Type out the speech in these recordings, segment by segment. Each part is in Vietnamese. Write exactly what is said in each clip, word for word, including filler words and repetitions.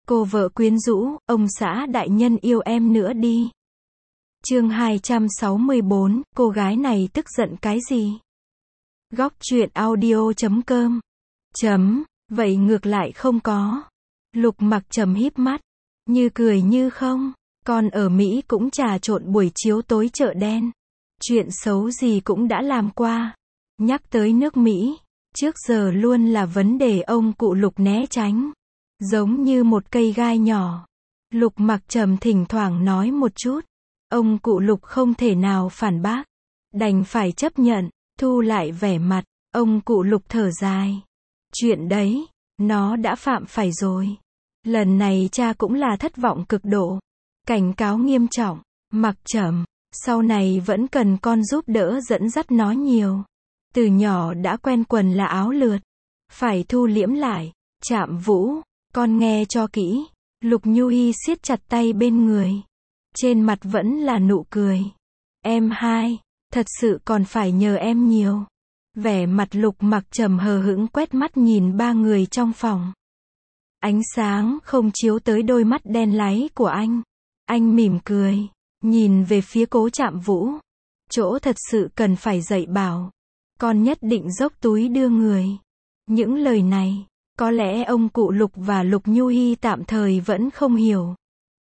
Cô vợ quyến rũ, ông xã đại nhân yêu em nữa đi. Chương hai trăm sáu mươi bốn, cô gái này tức giận cái gì? Góc truyện audio chấm com. Chấm, vậy ngược lại không có. Lục Mặc Trầm híp mắt, như cười như không, con ở Mỹ cũng trà trộn buổi chiếu tối chợ đen. Chuyện xấu gì cũng đã làm qua. Nhắc tới nước Mỹ, trước giờ luôn là vấn đề ông cụ Lục né tránh. Giống như một cây gai nhỏ. Lục Mặc Trầm thỉnh thoảng nói một chút. Ông cụ Lục không thể nào phản bác. Đành phải chấp nhận, thu lại vẻ mặt. Ông cụ Lục thở dài. Chuyện đấy, nó đã phạm phải rồi. Lần này cha cũng là thất vọng cực độ. Cảnh cáo nghiêm trọng. Mặc Trầm, sau này vẫn cần con giúp đỡ dẫn dắt nó nhiều. Từ nhỏ đã quen quần là áo lượt. Phải thu liễm lại. Trạm Vũ, con nghe cho kỹ. Lục Nhu Hi siết chặt tay bên người. Trên mặt vẫn là nụ cười. Em hai, thật sự còn phải nhờ em nhiều. Vẻ mặt Lục Mặc Trầm hờ hững quét mắt nhìn ba người trong phòng. Ánh sáng không chiếu tới đôi mắt đen láy của anh. Anh mỉm cười, nhìn về phía Cố Trạm Vũ. Chỗ thật sự cần phải dạy bảo. Con nhất định dốc túi đưa người. Những lời này, có lẽ ông cụ Lục và Lục Nhu Hi tạm thời vẫn không hiểu.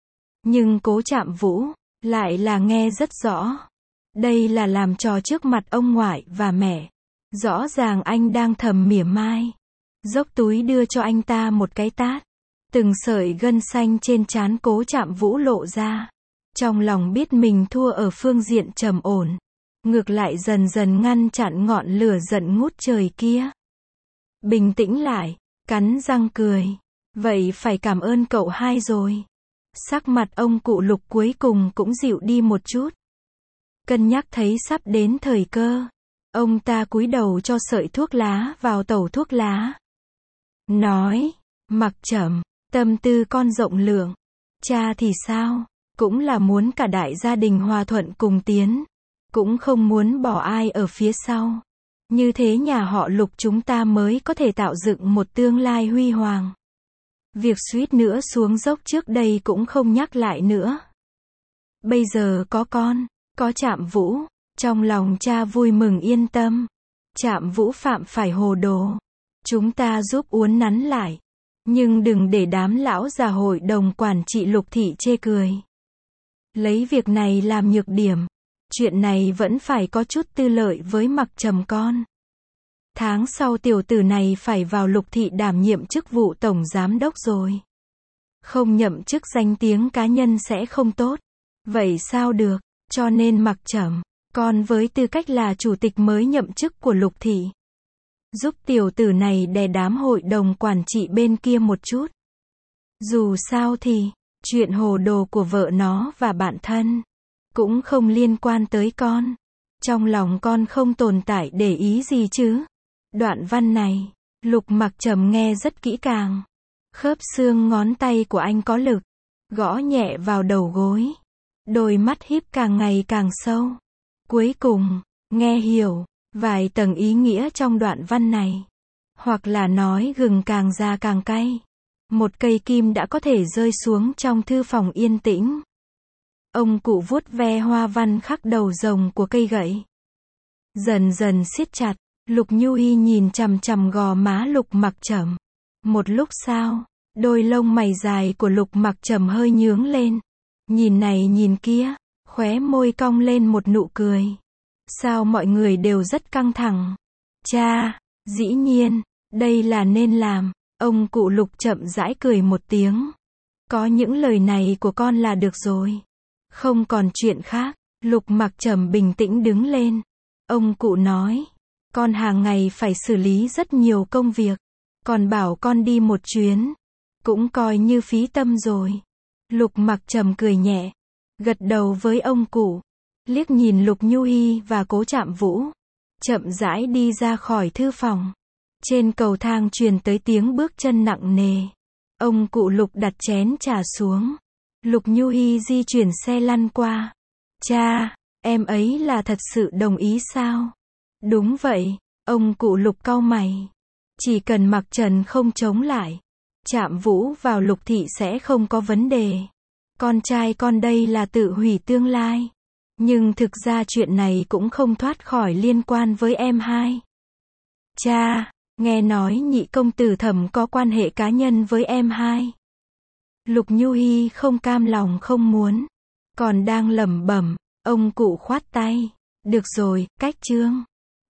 Nhưng Cố Trạm Vũ, lại là nghe rất rõ. Đây là làm trò trước mặt ông ngoại và mẹ. Rõ ràng anh đang thầm mỉa mai. Dốc túi đưa cho anh ta một cái tát. Từng sợi gân xanh trên trán Cố Trạm Vũ lộ ra. Trong lòng biết mình thua ở phương diện trầm ổn. Ngược lại dần dần ngăn chặn ngọn lửa giận ngút trời kia. Bình tĩnh lại, cắn răng cười. Vậy phải cảm ơn cậu hai rồi. Sắc mặt ông cụ Lục cuối cùng cũng dịu đi một chút. Cân nhắc thấy sắp đến thời cơ. Ông ta cúi đầu cho sợi thuốc lá vào tẩu thuốc lá. Nói, Mặc Trầm, tâm tư con rộng lượng. Cha thì sao? Cũng là muốn cả đại gia đình hòa thuận cùng tiến. Cũng không muốn bỏ ai ở phía sau. Như thế nhà họ Lục chúng ta mới có thể tạo dựng một tương lai huy hoàng. Việc suýt nữa xuống dốc trước đây cũng không nhắc lại nữa. Bây giờ có con, có Trạm Vũ, trong lòng cha vui mừng yên tâm. Trạm Vũ phạm phải hồ đồ. Chúng ta giúp uốn nắn lại. Nhưng đừng để đám lão già hội đồng quản trị Lục thị chê cười. Lấy việc này làm nhược điểm. Chuyện này vẫn phải có chút tư lợi với Mặc Trầm con. Tháng sau tiểu tử này phải vào Lục thị đảm nhiệm chức vụ tổng giám đốc rồi. Không nhậm chức danh tiếng cá nhân sẽ không tốt. Vậy sao được, cho nên Mặc Trầm, con với tư cách là chủ tịch mới nhậm chức của Lục thị. Giúp tiểu tử này đè đám hội đồng quản trị bên kia một chút. Dù sao thì, chuyện hồ đồ của vợ nó và bạn thân, cũng không liên quan tới con. Trong lòng con không tồn tại để ý gì chứ. Đoạn văn này, Lục Mặc Trầm nghe rất kỹ càng. Khớp xương ngón tay của anh có lực. Gõ nhẹ vào đầu gối. Đôi mắt híp càng ngày càng sâu. Cuối cùng, nghe hiểu vài tầng ý nghĩa trong đoạn văn này. Hoặc là nói gừng càng già càng cay. Một cây kim đã có thể rơi xuống trong thư phòng yên tĩnh. Ông cụ vuốt ve hoa văn khắc đầu rồng của cây gậy. Dần dần siết chặt. Lục Nhu Hi nhìn chằm chằm gò má Lục Mặc Trầm. Một lúc sau, đôi lông mày dài của Lục Mặc Trầm hơi nhướng lên. Nhìn này nhìn kia, khóe môi cong lên một nụ cười. Sao mọi người đều rất căng thẳng? Cha, dĩ nhiên, đây là nên làm. Ông cụ Lục chậm rãi cười một tiếng. Có những lời này của con là được rồi. Không còn chuyện khác. Lục Mặc Trầm bình tĩnh đứng lên. Ông cụ nói. Con hàng ngày phải xử lý rất nhiều công việc. Còn bảo con đi một chuyến. Cũng coi như phí tâm rồi. Lục Mặc Trầm cười nhẹ. Gật đầu với ông cụ. Liếc nhìn Lục Nhu Hi và Cố Trạm Vũ. Chậm rãi đi ra khỏi thư phòng. Trên cầu thang truyền tới tiếng bước chân nặng nề. Ông cụ Lục đặt chén trà xuống. Lục Nhu Hi di chuyển xe lăn qua. Cha, em ấy là thật sự đồng ý sao? Đúng vậy, ông cụ Lục cau mày. Chỉ cần Mặc Trần không chống lại. Chạm Vũ vào Lục Thị sẽ không có vấn đề. Con trai con đây là tự hủy tương lai. Nhưng thực ra chuyện này cũng không thoát khỏi liên quan với em hai. Cha, nghe nói nhị công tử Thẩm có quan hệ cá nhân với em hai. Lục Nhu Hi không cam lòng không muốn. Còn đang lẩm bẩm, ông cụ khoát tay. Được rồi, cách chương.